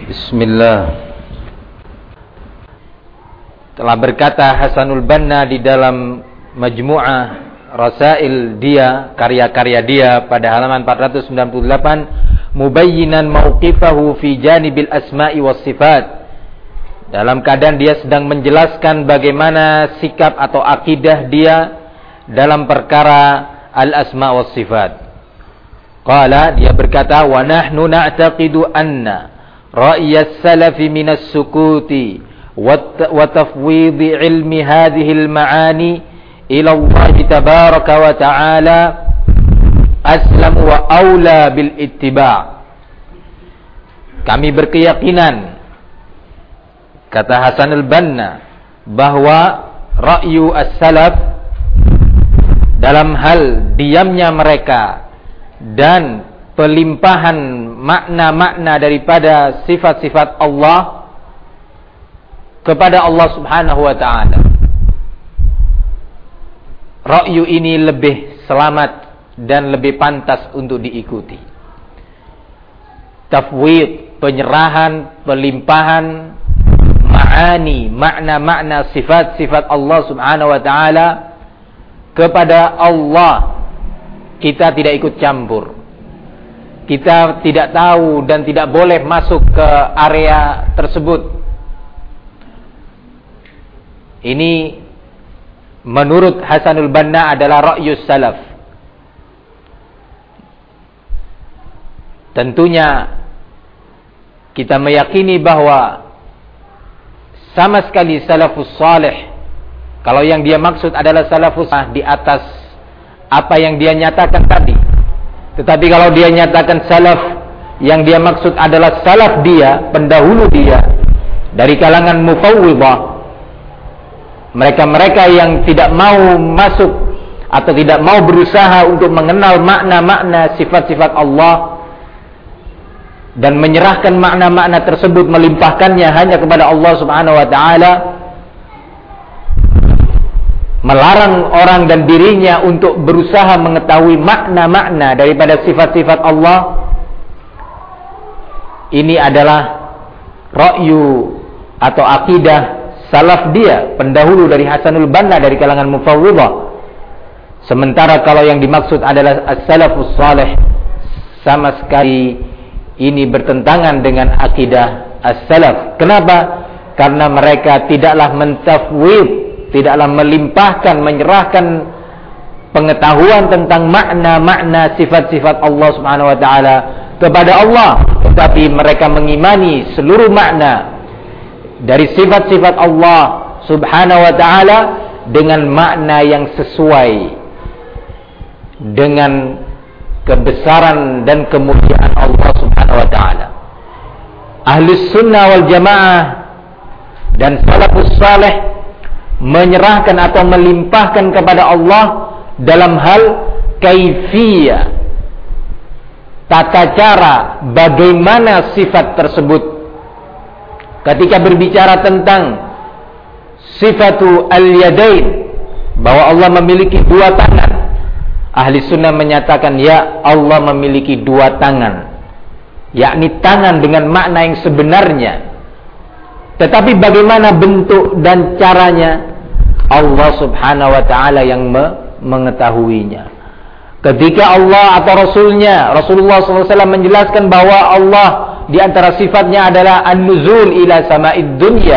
Bismillah. Telah berkata Hasanul Banna di dalam Majmu'ah Rasail dia, karya-karya dia pada halaman 498, mubayyinan mauqifahu fi janibil asma'i was sifat. Dalam keadaan dia sedang menjelaskan bagaimana sikap atau akidah dia dalam perkara al-asma' was sifat. Qala, dia berkata, wa nahnu na'taqidu anna ra'yas salafi minas sukuti wa tafwidhi ilmi hadhil ma'ani ila Allah tabaraka wa ta'ala aslam wa aula bil ittiba'. Kami berkeyakinan, kata Hasan al-Banna, bahwa ra'yu as-salaf dalam hal diamnya mereka dan pelimpahan makna-makna daripada sifat-sifat Allah kepada Allah Subhanahu wa ta'ala, ra'yu ini lebih selamat dan lebih pantas untuk diikuti. Tafwid, penyerahan, pelimpahan ma'ani, makna-makna sifat-sifat Allah Subhanahu wa ta'ala kepada Allah, kita tidak ikut campur. Kita tidak tahu dan tidak boleh masuk ke area tersebut. Ini menurut Hasanul Banna adalah ra'yus salaf. Tentunya kita meyakini bahwa sama sekali salafus salih, kalau yang dia maksud adalah salafus di atas apa yang dia nyatakan tadi. Tetapi kalau dia nyatakan salaf, yang dia maksud adalah salaf dia, pendahulu dia, dari kalangan mufawwidhah, mereka-mereka yang tidak mau masuk atau tidak mau berusaha untuk mengenal makna-makna sifat-sifat Allah dan menyerahkan makna-makna tersebut, melimpahkannya hanya kepada Allah Subhanahu wa ta'ala, melarang orang dan dirinya untuk berusaha mengetahui makna-makna daripada sifat-sifat Allah. Ini adalah ra'yu atau akidah salaf dia, pendahulu dari Hasanul Banna dari kalangan mufawwidhah. Sementara kalau yang dimaksud adalah as-salafus salih, sama sekali ini bertentangan dengan akidah as-salaf. Kenapa? Karena mereka tidaklah mentafwid, tidaklah melimpahkan, menyerahkan pengetahuan tentang makna-makna sifat-sifat Allah Subhanahu wa ta'ala kepada Allah, tetapi mereka mengimani seluruh makna dari sifat-sifat Allah Subhanahu wa ta'ala dengan makna yang sesuai dengan kebesaran dan kemuliaan Allah Subhanahu wa ta'ala. Ahlus sunnah wal jamaah dan salafus salih menyerahkan atau melimpahkan kepada Allah dalam hal kaifiyah, tata cara bagaimana sifat tersebut. Ketika berbicara tentang sifatu al-yadain, bahwa Allah memiliki dua tangan, ahli sunnah menyatakan ya, Allah memiliki dua tangan, yakni tangan dengan makna yang sebenarnya. Tetapi bagaimana bentuk dan caranya, Allah Subhanahu wa ta'ala yang mengetahuinya. Ketika Allah atau Rasulullah SAW menjelaskan bahwa Allah di antara sifatnya adalah an-nuzul ila sama'id dunya,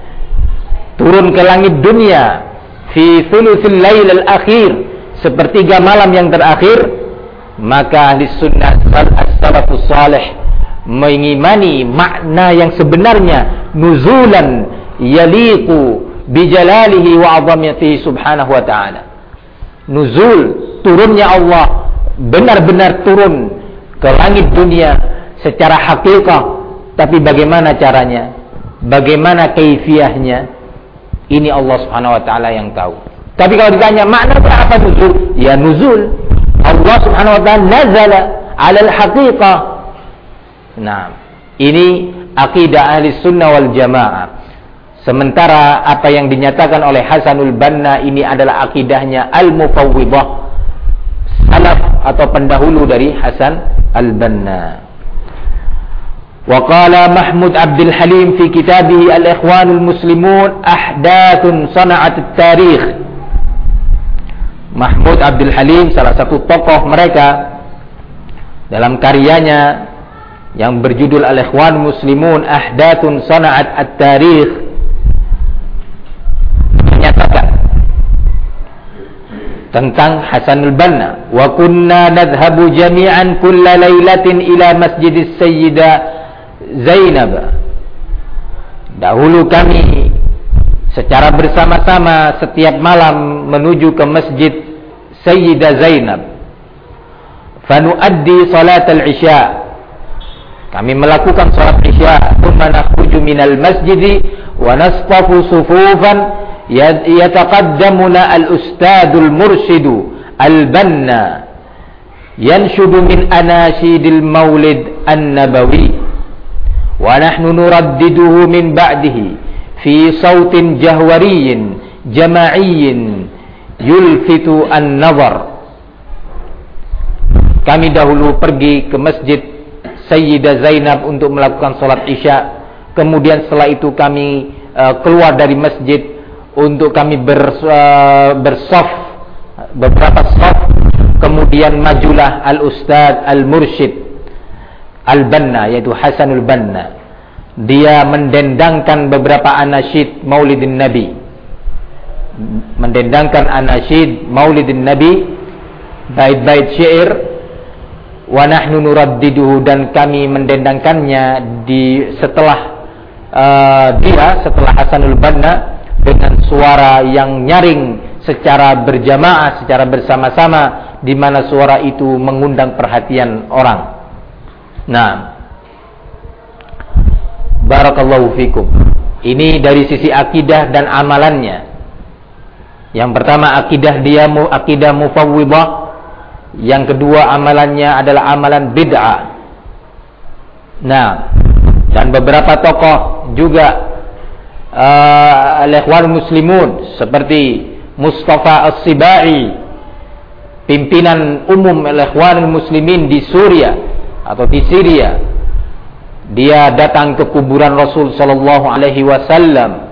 turun ke langit dunia, fi thuluthil lail al-akhir, sepertiga malam yang terakhir, maka ahli sunnah as-salafus salih mengimani makna yang sebenarnya, nuzulan yaliqu bijalalihi wa 'azamatihi subhanahu wa ta'ala. Nuzul, turunnya Allah, benar-benar turun ke langit dunia secara hakikat. Tapi bagaimana caranya, bagaimana kaifiyahnya, ini Allah Subhanahu wa ta'ala yang tahu. Tapi kalau ditanya makna apa nuzul, ya nuzul, Allah Subhanahu wa ta'ala nazala 'ala al-haqiqah. Nah, ini akidah ahli sunnah wal jamaah. Sementara apa yang dinyatakan oleh Hasanul Banna ini adalah akidahnya al-mufawwidhah, salaf atau pendahulu dari Hasan al-Banna. Wa qala Mahmud Abdul Halim fi kitabih Al-Ikhwanul Muslimun Ahdathun Sana'at At-Tarikh. Mahmud Abdul Halim, salah satu tokoh mereka, dalam karyanya yang berjudul Al-Ikhwanul Muslimun Ahdathun Sana'at At-Tarikh, menyatakan tentang Hasanul Banna, wa kunna nadhhabu jami'an kulla lailatin ila masjidis Sayyidah Zainab. Dahulu kami secara bersama-sama setiap malam menuju ke masjid Sayyidah Zainab. Fanuaddi salat al-isya. Kami melakukan salat isya, thumma nakhruju minal masjid wa nasqafu sufufan yataqaddamuna al-ustadul mursyidu al-banna yanshudu min anashidil maulid an-nabawi wa nahnu nuraddiduhu min ba'dihi fi sautin jahwariyin jama'iyyin yulfitu an-nazar. Kami dahulu pergi ke masjid Sayyidah Zainab untuk melakukan salat isya, kemudian setelah itu kami keluar dari masjid untuk kami bersaf, beberapa saf, kemudian majulah al-ustad al-mursyid al-banna, yaitu Hasanul Banna. Dia mendendangkan beberapa anasyid maulidin Nabi, mendendangkan anasyid maulidin Nabi, bait-bait syair. Wa nahnu nuraddiduhu, dan kami mendendangkannya setelah Hasanul Banna dengan suara yang nyaring secara berjamaah, secara bersama-sama, di mana suara itu mengundang perhatian orang. Nah, barakallahu fikum. Ini dari sisi akidah dan amalannya. Yang pertama, akidah dia akidah mufawwidah. Yang kedua, amalannya adalah amalan bid'ah. Nah, dan beberapa tokoh juga Al-Ikhwan Muslimun seperti Mustafa As-Sibai, pimpinan umum Al-Ikhwan Muslimin di Suriah atau di Syria. Dia datang ke kuburan Rasul sallallahu alaihi wasallam.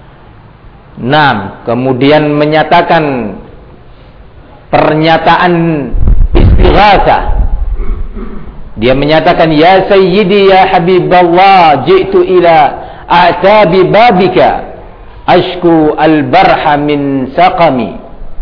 Nah, kemudian menyatakan pernyataan istighatsah. Dia menyatakan, ya sayyidi ya habiballah, ji'tu ila a'tabi babika ashku al-barha min saqami.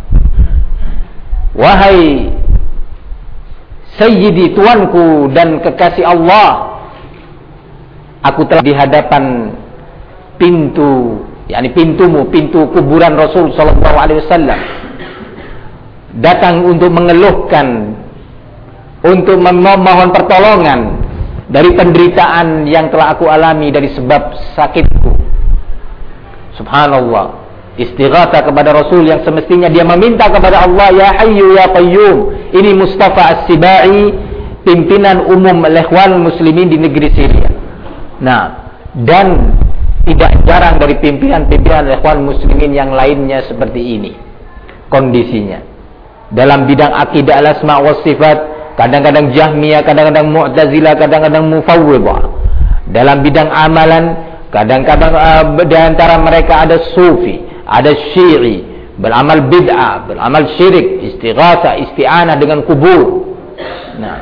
Wahai sayyidi, tuanku dan kekasih Allah, aku telah di hadapan pintu, yakni pintumu, pintu kuburan Rasul sallallahu alaihi wasallam, datang untuk mengeluhkan, untuk memohon pertolongan dari penderitaan yang telah aku alami dari sebab sakitku. Subhanallah, istighatsah kepada Rasul yang semestinya dia meminta kepada Allah, ya Hayyu ya Qayyum. Ini Mustafa As-Sibai, pimpinan umum Al-Ikhwan Muslimin di negeri Syria. Nah, dan tidak jarang dari pimpinan-pimpinan Al-Ikhwan Muslimin yang lainnya seperti ini kondisinya. Dalam bidang akidah al-asma' was sifat, kadang-kadang Jahmiyah, kadang-kadang Mu'tazilah, kadang-kadang Mufawwidah. Dalam bidang amalan, kadang-kadang di antara mereka ada Sufi, ada Syi'i, beramal bid'ah, beramal syirik, istighatsah, isti'anah dengan kubur. Nah,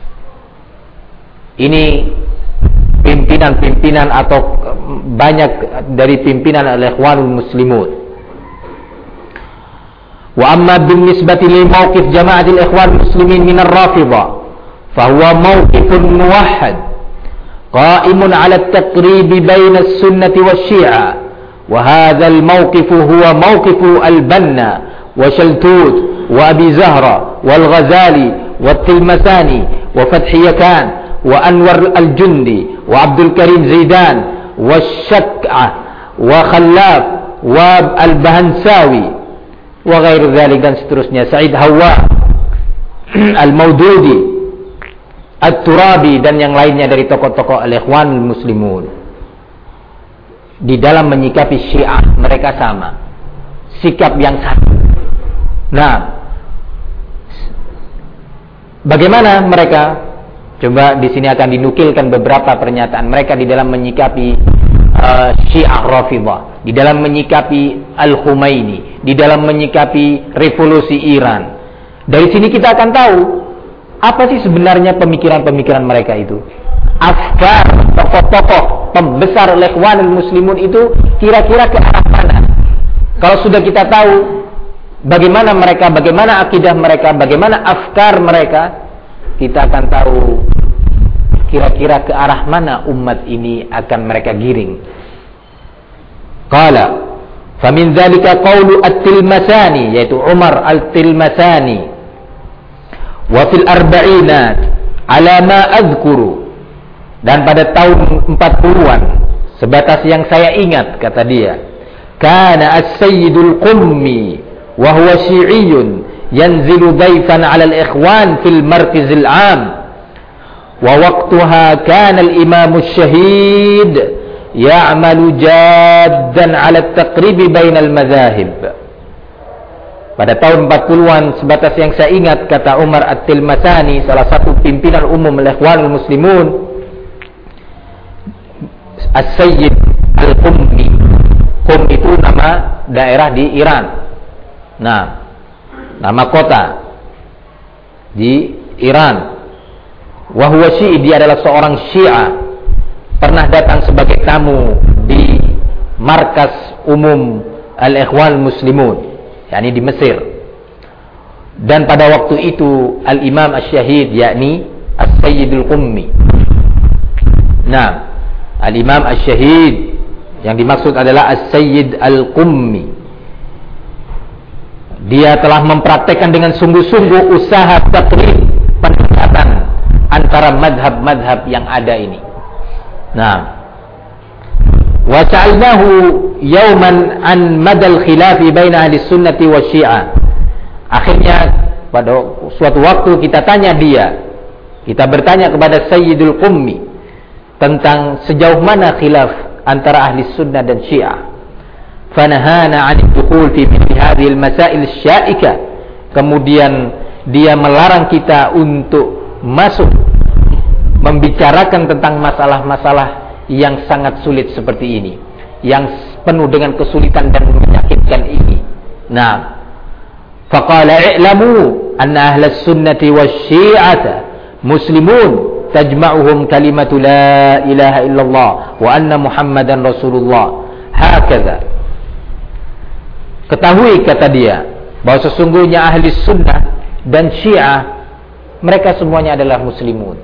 ini pimpinan-pimpinan atau banyak dari pimpinan Al-Ikhwanul Muslimun. Wa amma binisbati li mawqif jama'atil Ikhwan Muslimin min ar-Rafidhah fa huwa mawqifun muwahhad qa'imun 'ala at-taqrib baina as-sunnah wash-Syi'ah, wa hadha al-mawqif huwa mawqif al-Banna wa Shaltut wa Abi Zahra wal Ghazali wa Tilmasani wa Fathi Yakan wa Anwar al-Jundi wa Abdul Karim Zaidan wa Syak'ah wa Khallaf wa al-Bahansawi wa ghairu dzalik, dan seterusnya, Said Hawa, Al-Maududi, At-Turabi, dan yang lainnya dari tokoh-tokoh Al-Ikhwan Muslimun. Di dalam menyikapi Syiah mereka sama, sikap yang satu. Nah, bagaimana mereka? Coba di sini akan dinukilkan beberapa pernyataan mereka di dalam menyikapi Syiah Rafidhah, di dalam menyikapi Al-Khumaini, di dalam menyikapi revolusi Iran. Dari sini kita akan tahu apa sih sebenarnya pemikiran-pemikiran mereka itu. Afkar tokoh-tokoh pembesar Ikhwanul Muslimun itu kira-kira ke arah mana? Kalau sudah kita tahu bagaimana mereka, bagaimana akidah mereka, bagaimana afkar mereka, kita akan tahu kira-kira ke arah mana umat ini akan mereka giring. Qala famin dzalika qaulu at-Tilmasani, yaitu Umar al-Tilmasani, wa fil arba'inat ala ma adhkuru, dan pada tahun 40-an sebatas yang saya ingat, kata dia, kana as-sayyidul qummi wa huwa syi'iyyun yanzilu dayfan 'ala al-ikhwan fil markiz al-'am wa waqtuha kana al-imam asy-syahid ya'malu jaddan 'ala at-taqrib bain al-madhahib. Pada tahun 40-an sebatas yang saya ingat, kata Umar At-Tilmasani, salah satu pimpinan umum Ikhwanul Muslimun, As-Sayyid Al-Qummi. Qum itu nama daerah di Iran. Nah, nama kota di Iran. Wa huwa Syi'i, dia adalah seorang Syiah. Pernah datang sebagai tamu di markas umum Al-Ikhwan Muslimun, yakni di Mesir. Dan pada waktu itu Al-Imam Asy-Syahid, yakni As-Sayyidul Qummi. Nah, Al-Imam Asy-Syahid yang dimaksud adalah As-Sayyid Al-Qummi. Dia telah mempraktekkan dengan sungguh-sungguh usaha takrib, pendekatan antara madhab-madhab yang ada ini. Nah, wa sa'alnahu yawman an madal khilafi baina ahli sunnati wa syiah. Akhirnya pada suatu waktu kita tanya dia, kita bertanya kepada Sayyidul Qummi tentang sejauh mana khilaf antara ahli sunnah dan syiah. Fanahana 'an ad-dukhul fi mithli hadhihi al-masail asy-sya'ika. Kemudian dia melarang kita untuk masuk membicarakan tentang masalah-masalah yang sangat sulit seperti ini, yang penuh dengan kesulitan dan menyakitkan ini. Nah, faqala i'lamu anna ahlas sunnati wasyi'ata muslimun tajma'uhum kalimatu la ilaha illallah wa anna muhammadan rasulullah. Hakadha. Ketahui, kata dia, bahwa sesungguhnya ahli sunnah dan syiah mereka semuanya adalah muslimun,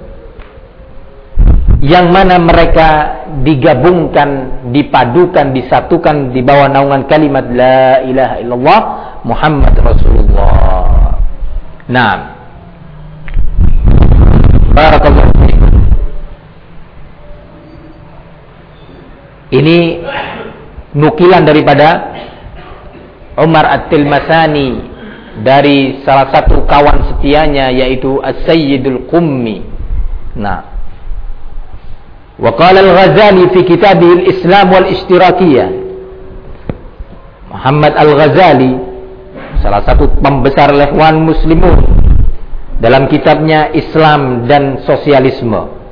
yang mana mereka digabungkan, dipadukan, disatukan di bawah naungan kalimat la ilaha illallah Muhammad Rasulullah. Nah, barakallahu fiikum. Ini nukilan daripada Umar At-Tilmasani dari salah satu kawan setianya, yaitu As-Sayyidul Qummi. Nah, wa qala Al-Ghazali fi kitabih Al-Islam wal Ishtirakiyah. Muhammad Al-Ghazali, salah satu pembesar Ikhwan Muslimun, dalam kitabnya Islam dan Sosialisme,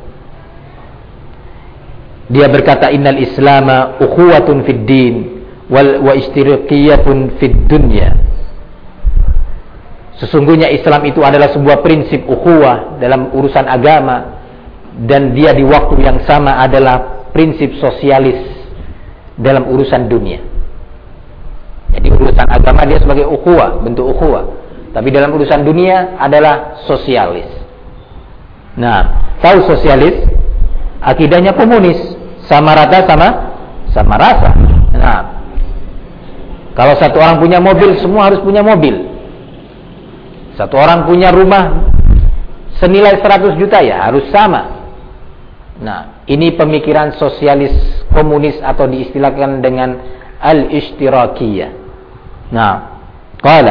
dia berkata, innal islama ukhuwatun fid din wa ishtirakiyatun fid dunya. Sesungguhnya Islam itu adalah sebuah prinsip ukhuwah dalam urusan agama, dan dia di waktu yang sama adalah prinsip sosialis dalam urusan dunia. Jadi urusan agama dia sebagai ukhuwah, bentuk ukhuwah, tapi dalam urusan dunia adalah sosialis. Nah, tahu sosialis, akidahnya komunis, sama rata sama rasa. Nah, kalau satu orang punya mobil, semua harus punya mobil. Satu orang punya rumah senilai 100 juta, ya harus sama. Nah, ini pemikiran sosialis komunis, atau diistilahkan dengan al-ishtirakiyah. Nah, qala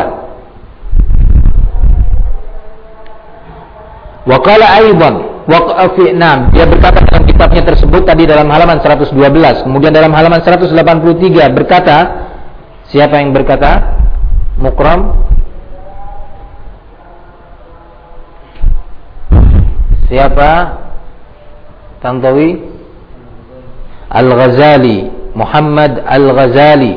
wa qala aidan wa fi nam, dia berkata dalam kitabnya tersebut tadi dalam halaman 112, kemudian dalam halaman 183 berkata, siapa yang berkata? Mukram Siapa? Tantawi Al-Ghazali, Muhammad Al-Ghazali.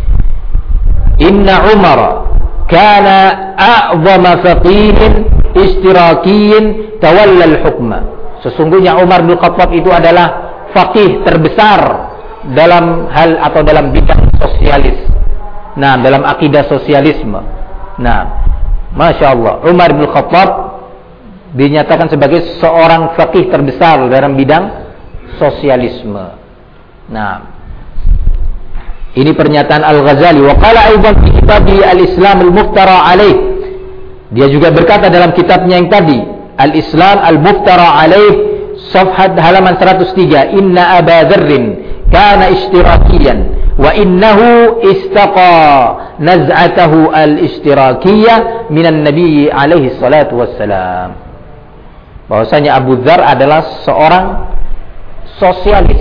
Inna Umar kana a'zama faqihin ishtirakiyin tawalla al-hukma. Sesungguhnya Umar bin Khattab itu adalah faqih terbesar dalam hal atau dalam bidang sosialis. Nah, dalam akidah sosialisme. Nah, Masya Allah, Umar bin Khattab dinyatakan sebagai seorang faqih terbesar dalam bidang sosialisme. Nah, ini pernyataan Al-Ghazali. Wa qala aidan fi kitabih Al-Islam Al-Muftara alaih. Dia juga berkata dalam kitabnya yang tadi, Al-Islam Al-Muftara alaih, safhat halaman 103, Inna Aba Dzarrin kana ishtirakiyan wa innahu istaqa naz'atahu al-ishtirakiyah minan Nabi alaihi salatu wassalam. Bahwasanya Abu Dzar adalah seorang sosialis.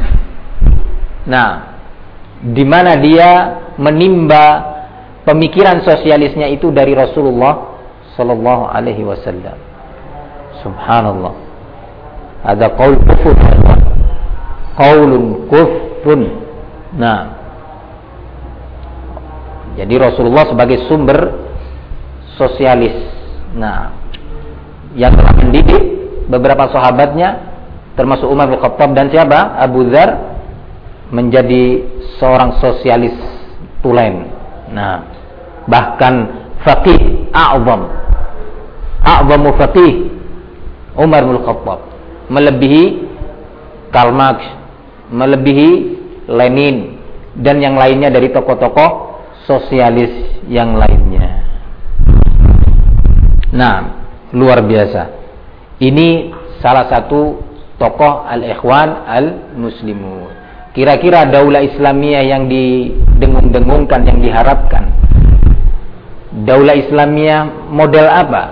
Nah, di mana dia menimba pemikiran sosialisnya itu dari Rasulullah sallallahu alaihi wasallam. Subhanallah. Ada qaul kufur. Qaulun kufrun. Nah, jadi Rasulullah sebagai sumber sosialis. Nah, yang telah mendidik beberapa sahabatnya termasuk Umar bin Khattab dan siapa? Abu Dzar menjadi seorang sosialis tulen. Nah, bahkan faqih a'zamu faqih Umar bin Khattab, melebihi Karl Marx, melebihi Lenin dan yang lainnya dari tokoh-tokoh sosialis yang lainnya. Nah, luar biasa. Ini salah satu tokoh al-Ikhwan al-Muslimun. Kira-kira daulah Islamiyah yang didengung-dengungkan, yang diharapkan, daulah Islamiyah model apa?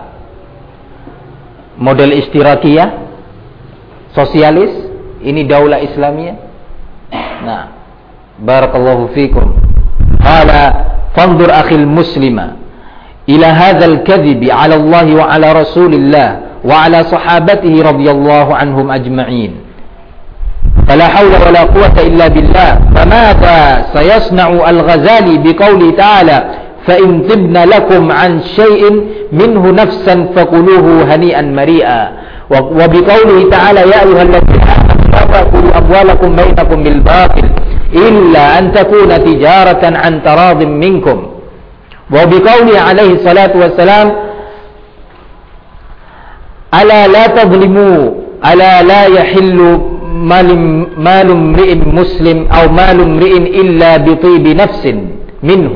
Model ishtirakiyah, sosialis. Ini daulah Islamiyah. Nah, barakallahu fikum. Qala fanzur akhil muslima ila hadzal kadhibi 'ala Allah wa 'ala Rasulillah wa 'ala sahabatihi radhiyallahu anhum ajma'in. فلا حول ولا قوة إلا بالله فماذا سيصنع الغزالي بقوله تعالى فإن طبن لكم عن شيء منه نفسا فكلوه هنيئا مريئا وبقوله تعالى يا أيها الذين آمنوا لا تأكلوا أموالكم بينكم بالباطل إلا أن تكون تجارة عن تراض منكم وبقوله عليه الصلاة والسلام ألا لا تظلموا ألا لا يحل مال امرئ مسلم أو مال امرئ إلا بطيب نفس منه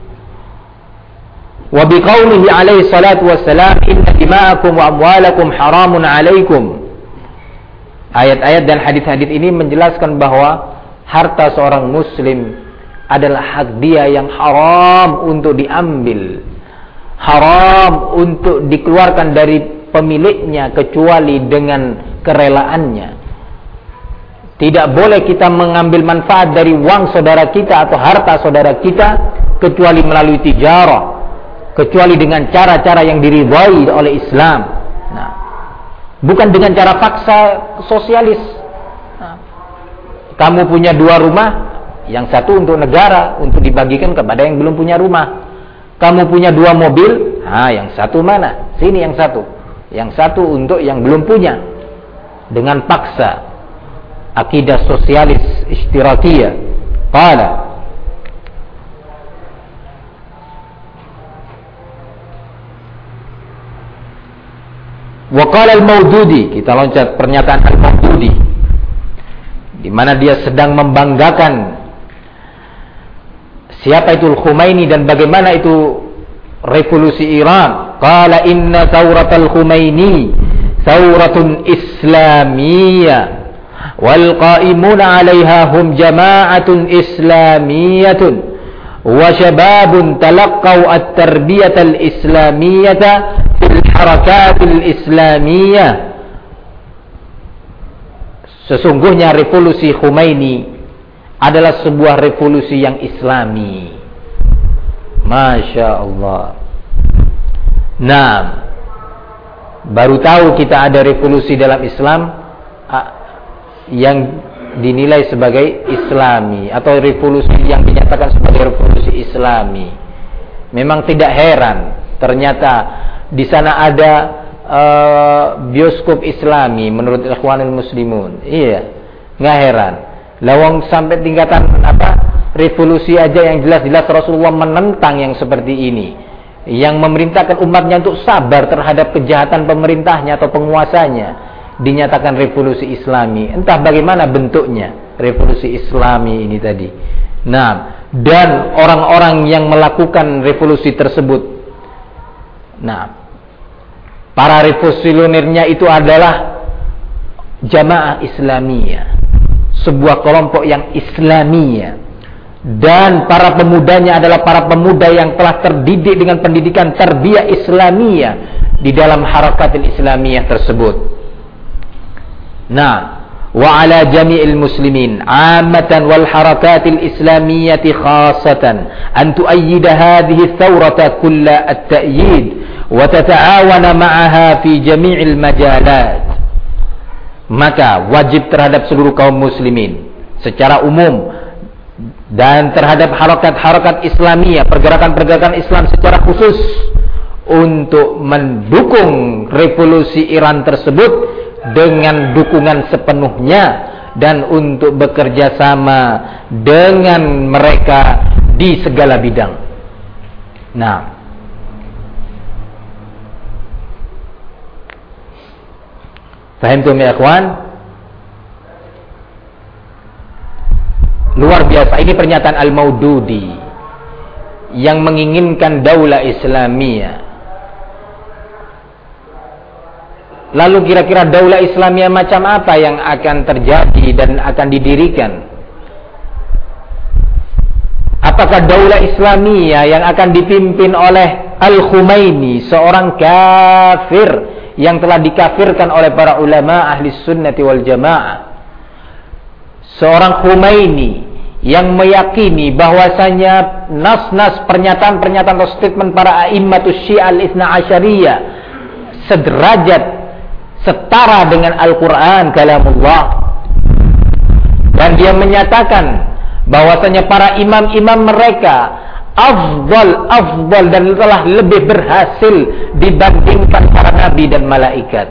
وبقوله عليه الصلاة والسلام إن دماءكم وأموالكم حرام عليكم. Ayat-ayat dan hadis-hadis ini menjelaskan bahwa harta seorang muslim adalah hak dia yang haram untuk diambil, haram untuk dikeluarkan dari pemiliknya kecuali dengan kerelaannya. Tidak boleh kita mengambil manfaat dari uang saudara kita atau harta saudara kita kecuali melalui tijarah, kecuali dengan cara-cara yang diridhai oleh Islam. Nah, bukan dengan cara paksa sosialis. Nah, kamu punya 2 rumah, yang satu untuk negara, untuk dibagikan kepada yang belum punya rumah. Kamu punya 2 mobil, yang satu mana? Sini yang satu. Yang satu untuk yang belum punya. Dengan paksa. Akidah sosialis ishtirakiyah. Qala wa qala al-Maududi, kita loncat pernyataan al-Maududi di mana dia sedang membanggakan siapa itu Al-Khumaini dan bagaimana itu revolusi Iran. Qala inna thawratal Khumaini thawratun islamiyah wal qa'imuna 'alaiha hum jama'atun islamiyatun wa syababun talaqqaw at-tarbiyatal islamiyata fil harakatil islamiyah. Sesungguhnya revolusi Khomeini adalah sebuah revolusi yang islami. Masya Allah. Nah, Baru tahu kita ada revolusi dalam Islam yang dinilai sebagai Islami, atau revolusi yang dinyatakan sebagai revolusi Islami. Memang tidak heran, ternyata di sana ada bioskop Islami menurut Ikhwanul Muslimun. Iya, nggak heran. Lawang sampai tingkatan revolusi aja yang jelas-jelas Rasulullah menentang yang seperti ini, yang memerintahkan umatnya untuk sabar terhadap kejahatan pemerintahnya atau penguasanya, dinyatakan revolusi Islami. Entah bagaimana bentuknya revolusi Islami ini tadi. Nah, dan orang-orang yang melakukan revolusi tersebut, nah, para revolusionernya itu adalah Jamaah Islamiyah, sebuah kelompok yang Islamiyah, dan para pemudanya adalah para pemuda yang telah terdidik dengan pendidikan tarbiyah Islamiyah di dalam harakatil Islamiyah tersebut. Nah, wa ala jami'il muslimin 'ammatan wal harakatil islamiyyati khassatan an tu'ayyida hadhihi thawrata kulla at-ta'yid wa tata'awana ma'aha fi jami'il majalat. Maka wajib terhadap seluruh kaum muslimin secara umum dan terhadap harakat-harakat Islamiyah, pergerakan-pergerakan Islam secara khusus, untuk mendukung revolusi Iran tersebut dengan dukungan sepenuhnya, dan untuk bekerja sama dengan mereka di segala bidang. Nah, fahimtum ya ikhwan? Luar biasa. Ini pernyataan Al-Maududi yang menginginkan daulah Islamiyah. Lalu kira-kira daulah Islamiyah macam apa yang akan terjadi dan akan didirikan? Apakah daulah Islamiyah yang akan dipimpin oleh Al-Khumaini, seorang kafir yang telah dikafirkan oleh para ulama ahli sunnati wal jamaah? Seorang Khumaini yang meyakini bahwasanya nas-nas, pernyataan-pernyataan atau statement para a'immatus Syiah al-Itsna Asyariyah sederajat, setara dengan Al-Quran kalamullah, dan dia menyatakan bahwasanya para imam-imam mereka afdal dan telah lebih berhasil dibandingkan para nabi dan malaikat.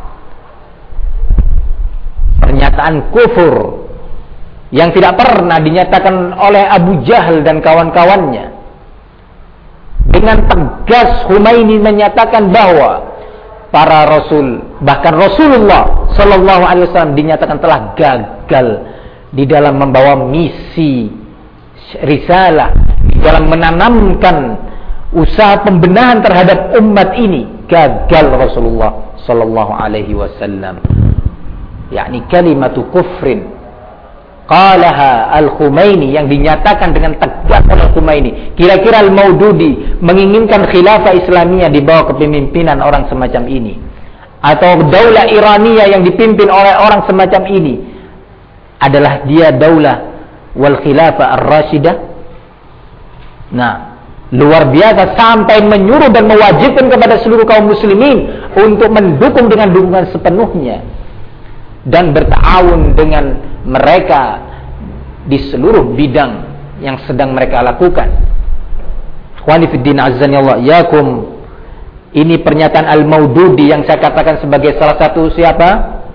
Pernyataan kufur yang tidak pernah dinyatakan oleh Abu Jahal dan kawan-kawannya. Dengan tegas Khumaini menyatakan bahwa para rasul, bahkan Rasulullah sallallahu alaihi wasallam, dinyatakan telah gagal di dalam membawa misi risalah, di dalam menanamkan usaha pembenahan terhadap umat ini. Gagal Rasulullah sallallahu alaihi wasallam. yakni kalimatu kufrin qalaha Al-Khumaini, yang dinyatakan dengan tegas oleh Al-Khumaini. Kira-kira Al-Maududi menginginkan khilafah Islamiyah di bawah kepemimpinan orang semacam ini, atau daulah Iraniyah yang dipimpin oleh orang semacam ini adalah dia daulah wal khilafah ar-rasyidah. Nah, luar biasa, sampai menyuruh dan mewajibkan kepada seluruh kaum muslimin untuk mendukung dengan dukungan sepenuhnya dan berta'awun dengan mereka di seluruh bidang yang sedang mereka lakukan. Ikhwani fiddin azzani Allah yakum. Ini pernyataan Al-Maududi yang saya katakan sebagai salah satu siapa?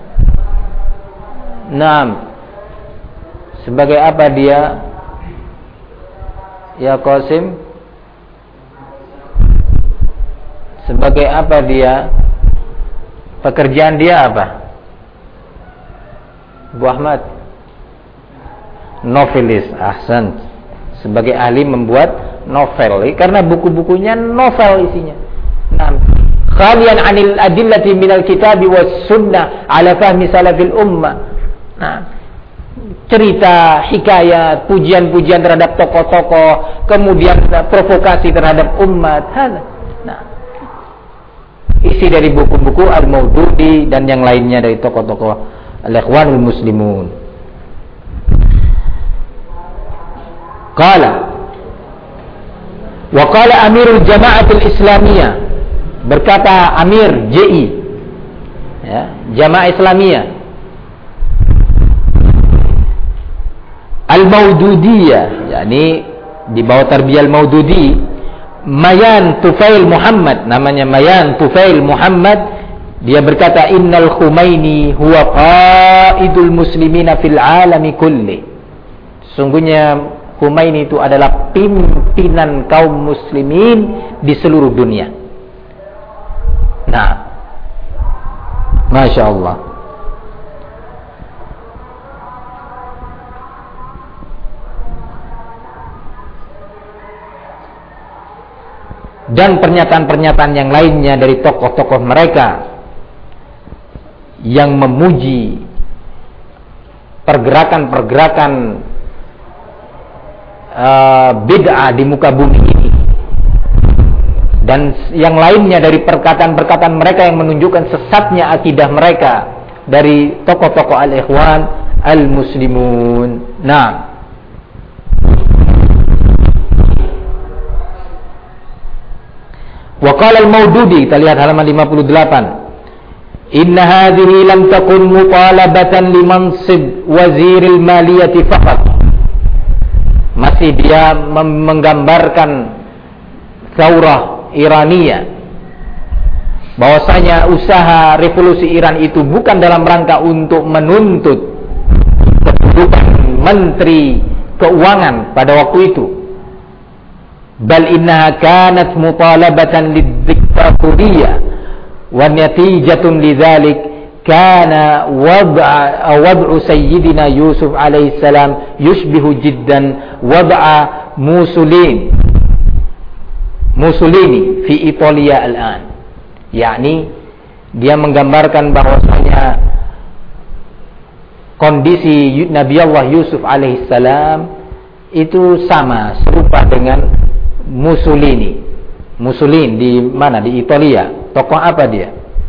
Sebagai apa dia? Ya Qasim? Sebagai apa dia? Pekerjaan dia apa? Bu Ahmad? Novelis. Ahsan. Sebagai ahli membuat novel, karena buku-bukunya novel isinya. Khalian anil adillati minal kitabi was sunnah ala fahmi salafil ummah. Cerita, hikayat, pujian-pujian terhadap tokoh-tokoh, kemudian provokasi terhadap umat. Isi dari buku-buku Al-Maududi dan yang lainnya dari tokoh-tokoh Al-Ikhwanul Muslimun. Qala wa qala Amirul Jama'atul Islamiyah, berkata Amir JI Ya, Jamaah Islamiyah. Al-Maududiyah, yakni di bawah tarbiyah Al-Maududi, Mayan Tufail Muhammad, namanya Mayan Tufail Muhammad, dia berkata innal Khumaini huwa qaidul muslimina fil alami kulli. Sesungguhnya Khumaini itu adalah pimpinan kaum muslimin di seluruh dunia. Nah, Masya Allah. Dan pernyataan-pernyataan yang lainnya dari tokoh-tokoh mereka yang memuji pergerakan-pergerakan bid'ah di muka bumi ini, dan yang lainnya dari perkataan-perkataan mereka yang menunjukkan sesatnya akidah mereka dari tokoh-tokoh al-ikhwan al-muslimun. Nah, wa qala al-Maududi, kita lihat halaman 58. Inna hadhihi lam takun mutalabatan limansib waziril maliyati faqat. Masih dia menggambarkan Tsaurah Iraniyah, bahwasanya usaha revolusi Iran itu bukan dalam rangka untuk menuntut kedudukan menteri keuangan pada waktu itu, bal innaha kanat mutalabatan lidiktatoriyah wa natijatun lidzalik kana wad'u sayyidina Yusuf alaihi salam yushbihu jiddan wad'a Mussolini fi Italia al-an. Yakni dia menggambarkan bahwasanya kondisi Nabi Allah Yusuf alaihi salam itu sama, serupa dengan Mussolini. Mussolini di mana? Di Italia. Tokoh apa dia?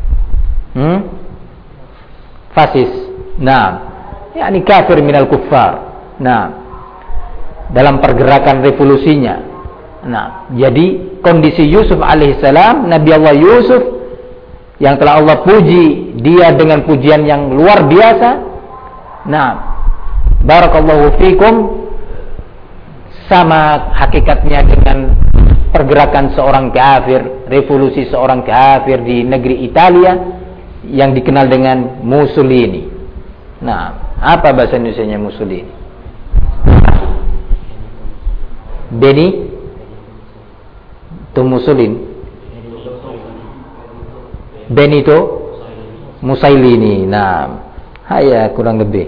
Fasis. Nah, yakni kafir minal kuffar. Nah, dalam pergerakan revolusinya. Nah, jadi kondisi Yusuf alaihissalam, Nabi Allah Yusuf yang telah Allah puji dia dengan pujian yang luar biasa. Nah, barakallahu fikum, sama hakikatnya dengan pergerakan seorang kafir, revolusi seorang kafir di negeri Italia yang dikenal dengan Mussolini. Nah, apa bahasa Indonesianya Mussolini? Benito Mussolini. Nah, haya kurang lebih.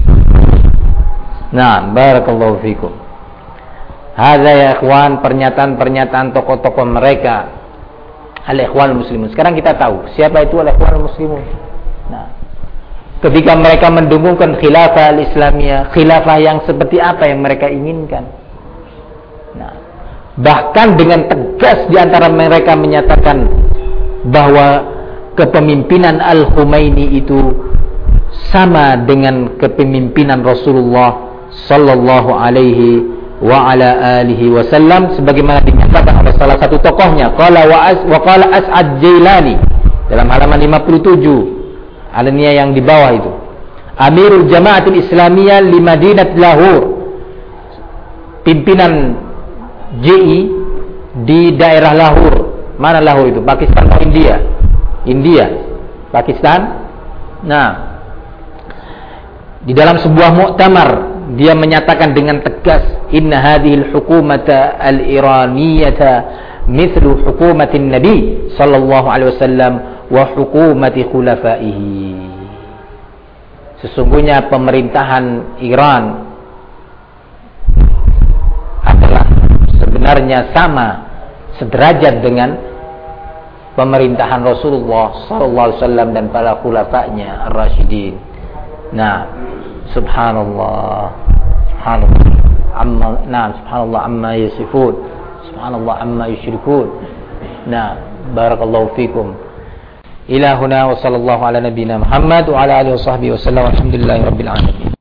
Nah, barakallahu fikum. Hadza ya ikhwan, pernyataan-pernyataan tokoh-tokoh mereka al-ikhwan muslimun. Sekarang kita tahu siapa itu al-ikhwan muslimun. Nah, ketika mereka mendengungkan khilafah al-islamiyah, khilafah yang seperti apa yang mereka inginkan. Nah, bahkan dengan tegas di antara mereka menyatakan bahwa kepemimpinan Al-Khumaini itu sama dengan kepemimpinan Rasulullah sallallahu alaihi wa ala alihi wasallam, sebagaimana dinyatakan oleh salah satu tokohnya, qala wa qala As'ad Jailani dalam halaman 57, alinea yang di bawah itu, Amirul Jamaatil Islamiyah li Madinat Lahore, pimpinan JI di daerah Lahore. Mana Lahore itu? Pakistan atau India? India, Pakistan. Nah, di dalam sebuah muktamar dia menyatakan dengan tegas, inna hadhil hukumata al-iraniyata mithlu hukumatin nabi sallallahu alaihi wasallam wa hukumati khulafaihi. Sesungguhnya pemerintahan Iran adalah sebenarnya sama, sederajat dengan pemerintahan Rasulullah sallallahu alaihi wasallam dan para khulafa'nya ar-rasyidin. Nah, subhanallah, subhanallah amma yasifun, subhanallah amma yusyrikun. Nah, barakallahu fikum. Ila huna wa sallallahu ala nabiyyina Muhammad wa ala alihi wa sahbihi wa sallam. Alhamdulillahirabbil alamin.